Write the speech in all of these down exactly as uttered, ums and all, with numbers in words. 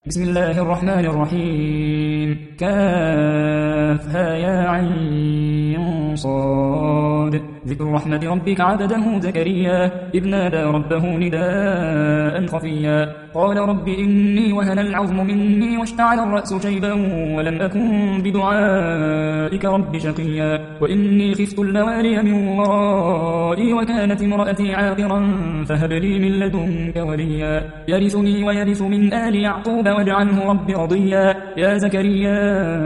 بسم الله الرحمن الرحيم. كافها يا عين صاد. ذكر رحمة ربك عبده زكريا إذ نادى ربه نداء خفيا قال رب إني وهن العظم مني واشتعل الرأس شيبا ولم أكن بدعائك رب شقيا وإني خفت الموالي من ورائي وكانت امرأتي عاقرا فهب لي من لدنك وليا يرثني ويرث من آل يعقوب واجعله رب رضيا يا زكريا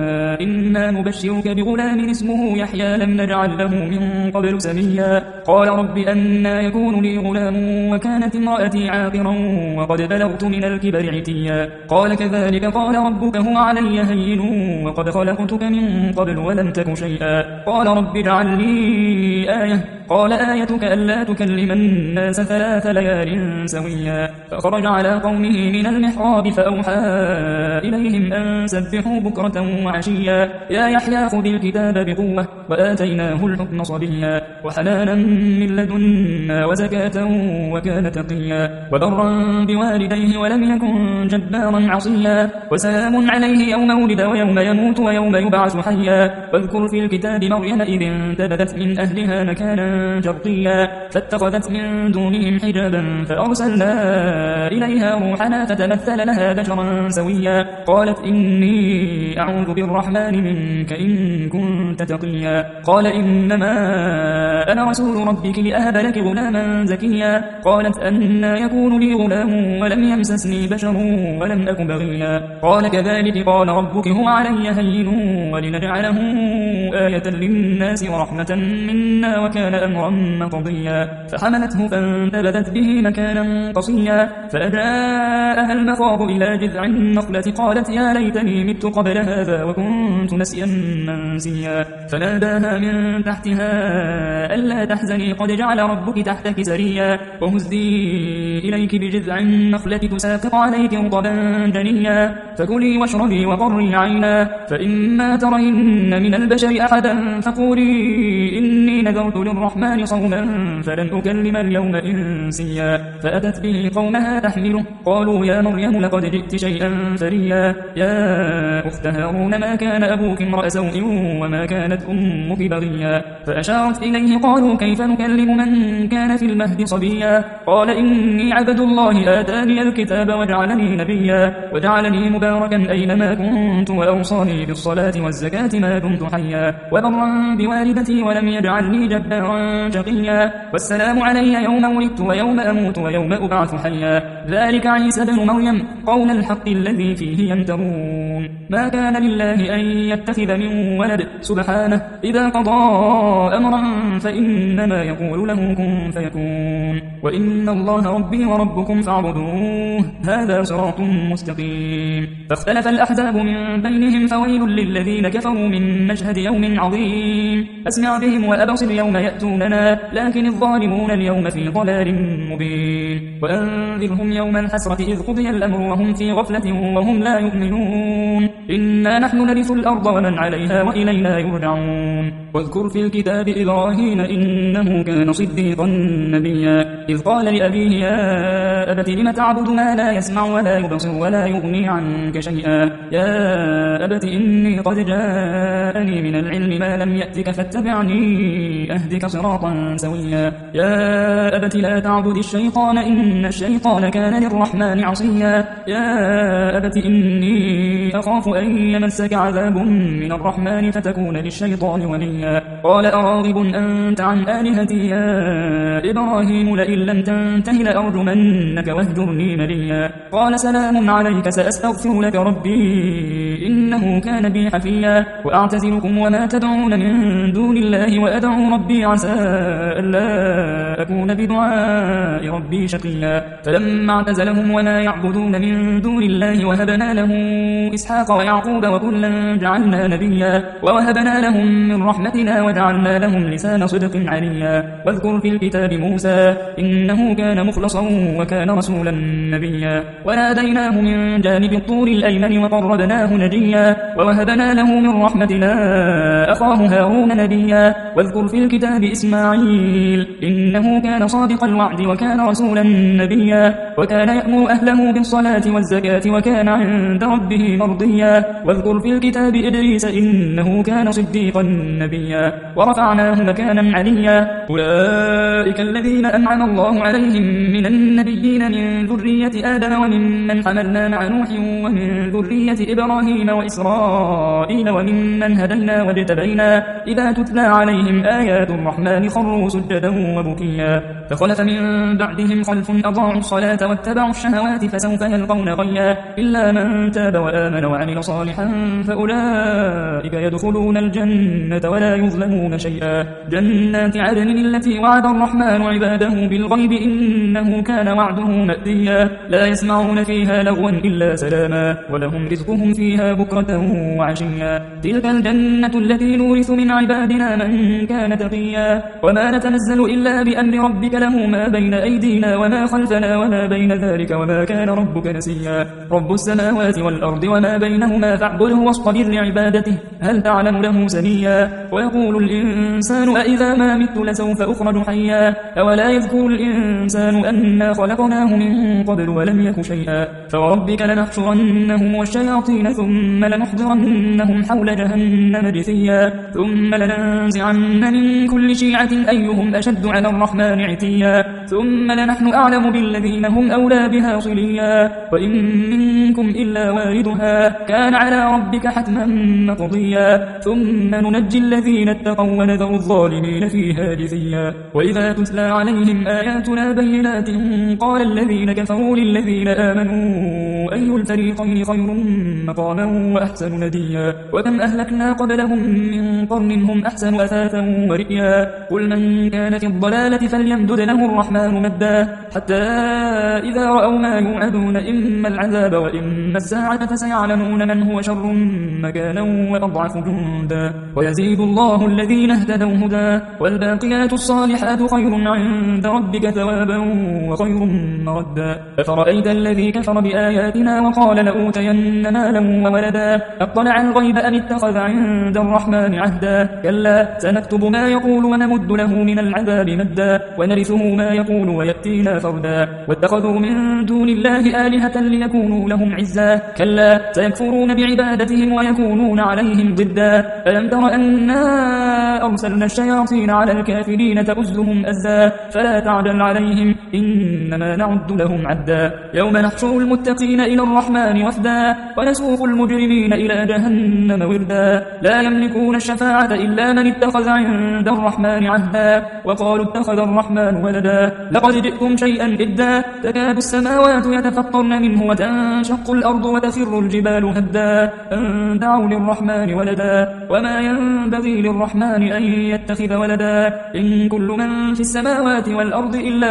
إنا نبشرك بغلام اسمه يحيى لم نجعل له من قبل سميا قال رب أنى يكون لي غلام وكانت امرأتي عاقرا وقد بلغت من الكبر عتيا قال كذلك قال ربك هو علي هين وقد خلقتك من قبل ولم تك شيئا قال رب اجعل لي آية قال آيتك ألا تكلم الناس ثلاث ليال سويا فخرج على قومه من المحراب فأوحى إليهم أن سبحوا بكرة وعشيا يا يحيى خذ الكتاب بقوة وآتيناه الحكم صبيا وحنانا من لدنا وزكاة وكان تقيا وبرا بوالديه ولم يكن جبارا عصيا وسلام عليه يوم ولد ويوم يموت ويوم يبعث حيا واذكر في الكتاب مريم إذ انتبذت من أهلها مكانا شرقيا فاتخذت من دونهم حجابا فأرسلنا إليها روحنا فتمثل لها بشرا سويا قالت إني أعوذ بالرحمن منك إن كنت تقيا قال إنما أنا رسول ربك لأهب لك غلاما زكيا قالت أنى يكون لي غلام ولم يمسسني بشر ولم أك بغيا قال كذلك قال ربك هو علي هين ولنجعله آية للناس ورحمة منا وكان أمرا مقضيا فحملته فانتبذت به مكانا قصيا فأجاءها المخاض إلى جذع النخلة قالت يا ليتني مت قبل هذا وكنت نسيا منسيا فناداها من تحتها ألا تحزني قد جعل ربك تحتك سريا وهزي إليك بجذع النخلة تساقط عليك رطبا جنيا فكلي واشربي وقري عينا فإما ترين من البشر أحدا فقولي إني نذرت للرحمن صوما فلن أكلم اليوم إنسيا فأتت به قومها تحمله قالوا يا مريم لقد جئت شيئا فريا يا أخت هارون ما كان أبوك امرأ سوء وما كانت أمك بغيا فأشارت إليه قالوا كيف نكلم من كان في المهد صبيا قال إني عبد الله آتاني الكتاب وجعلني نبيا وجعلني مباركا أينما كنت وأوصاني بالصلاة والزكاة ما دمت حيا وبرا بوالدتي ولم يجعلني جبارا شقيا والسلام علي يوم ولدت ويوم أموت ويوم أبعث حيا ذلك عيسى بن مريم قول الحق الذي فيه يمترون ما كان لله أن يتخذ من ولد سبحانه إذا قضى أمرا فإنما يقول له كن فيكون وإن الله ربي وربكم فاعبدوه هذا صراط مستقيم فاختلف الأحزاب من بينهم فويل للذين كفروا من مشهد يوم عظيم أسمع بهم وأبصر يوم يأتوننا لكن الظالمون اليوم في ضلال مبين وأنذرهم يوم الحسرة إذ قضي الأمر وهم في غفلة وهم لا يؤمنون إنا نحن نرث الأرض ومن عليها وإلينا يرجعون واذكر في الكتاب إبراهيم إنه كان صديقا نبيا إذ قال لأبيه يا أبت لم تعبد ما لا يسمع ولا يبصر ولا يغني عنك شيئا يا أبت إني قد جاءني من العلم ما لم يأتك فاتبعني أهدك صراطا سويا يا أبت لا تعبد الشيطان إن الشيطان كان للرحمن عصيا يا أبت إني أخاف أن يمسك عذاب من الرحمن فتكون للشيطان وليا قال أراغب أنت عن آلهتي يا إبراهيم لئن لم تنته لأرجمنك واهجرني مليا قال سلام عليك سأستغفر لك ربي إنه كان بي حفيا وأعتزلكم وما تدعون من دون الله وأدعو ربي عسى ألا أكون بدعاء ربي شقيا فلما اعتزلهم وما يعبدون من دون الله وهبنا له إسحاق ويعقوب وكلا جعلنا نبيا ووهبنا لهم من رحمتنا وجعلنا لهم لسان صدق عليا واذكر في الكتاب موسى إنه كان مخلصا وكان رسولا نبيا وناديناه من جانب الطور الأيمن وقربناه نجيا ووهبنا له من رحمتنا أخاه هارون نبيا واذكر في الكتاب إسماعيل إنه كان صادق الوعد وكان رسولا نبيا وكان يأمر أهله بالصلاة والزكاة وكان عند ربه مرضيا. واذكر في الكتاب إدريس إنه كان صديقا نبيا ورفعناه مكانا عليا. أولئك الذين أنعم الله عليهم من النبيين من ذرية آدم وممن حملنا مع نوح ومن ذرية إبراهيم وإسرائيل وممن هدينا واجتبينا. إذا تتلى عليهم آيات الرحمن خروا سجدا وبكيا. فخلف من بعدهم خلف أضاعوا الصلاة واتبعوا الشهوات فسوف يلقون غيا. إلا من تاب وآمن وعمل صالحا فأولئك يدخلون الجنة ولا يظلمون شيئا. جنات عدن التي وعد الرحمن عباده بالغيب إنه كان وعده مأتيا. لا يسمعون فيها لغوا إلا سلاما ولهم رزقهم فيها بكرة وعشيا. تلك الجنة التي نورث من عبادنا من كان تقيا. وما نتنزل إلا بأمر ربك له ما بين أيدينا وما خلفنا وما بين ذلك وما كان ربك نسيا. رب السماوات والأرض وما بينهما فاعبده واصطبر لعبادته هل تعلم له سميا. ويقول الإنسان أإذا ما مت لسوف أخرج حيا. أولا يذكر الإنسان أنا خلقناه من قبل ولم يك شيئا. فوربك لنحشرنهم والشياطين ثم لنحضرنهم حول جهنم جثيا. ثم لننزعن من كل شيعة أيهم أشد على الرحمن عتيا. ثم لنحن أعلم بالذين هم أولى بها صليا. وإن منكم إلا واردها كان على ربك حتما مقضيا. ثم ننجي الذين اتقوا ونذر الظالمين فيها جثيا. وإذا تتلى عليهم آياتنا بينات قال الذين كفروا للذين آمنوا أي الفريقين خير مقاما وأحسن نديا. وكم أهلكنا قبلهم من قرن هم أحسن أثاثا ورئيا. قل من كان في الضلالة فليمدد له الرحمن مدا حتى إذا رأوا ما يوعدون إما العذاب وإما الساعة فسيعلمون من هو شر مكانا وأضعف جندا. ويزيد الله الذين اهتدوا هدى والباقيات الصالحات خير عند ربك ثوابا وخير مردا. أفرأيت الذي كفر بآياتنا وقال لأوتين مالا وولدا أطلع الغيب أم اتخذ عند الرحمن عهدا. كلا سنكتب ما يقول ونمد له من العذاب مدا ونرثه ما يقول ويأتينا فردا. واتخذوا من دون الله آلهة ليكونوا لهم عزا. كلا سيكفرون بعبادتهم ويكونون عليهم ضدا. ألم تر أنا أرسلنا الشياطين على الكافرين تؤزهم أزا فلا تعجل عليهم إنما نعد لهم عدا. يوم نحشر المتقين إلى الرحمن وفدا ونسوق المجرمين إلى جهنم وردا. لا يملكون الشفاعة إلا من اتخذ عند الرحمن عهدا. وقالوا اتخذ الرحمن ولدا لقد جئتم شيئا إدا. تكاد السماوات يتفطرن منه وتنشق الأرض وتفر الجبال هدا أن دعوا للرحمن ولدا وما ينبغي للرحمن أن يتخذ ولدا. إن كل من في السماوات والأرض إلا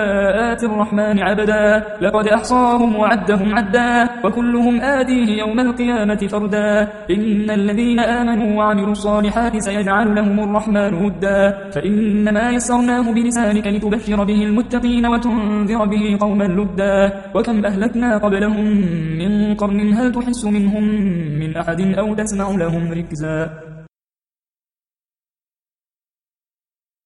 آتي الرحمن عبدا. لقد أحصاهم وعدهم عدا وكلهم آتيه يوم القيامة فردا. إن الذين آمنوا وعملوا الصالحات سيجعل لهم الرحمن هدا. فإنما يسرناه بلسانك لتبشر به المتقين وتنذر به قوما لدا. وكم أهلكنا قبلهم من قرن هل تحس منهم من أحد أو تسمع لهم ركزا.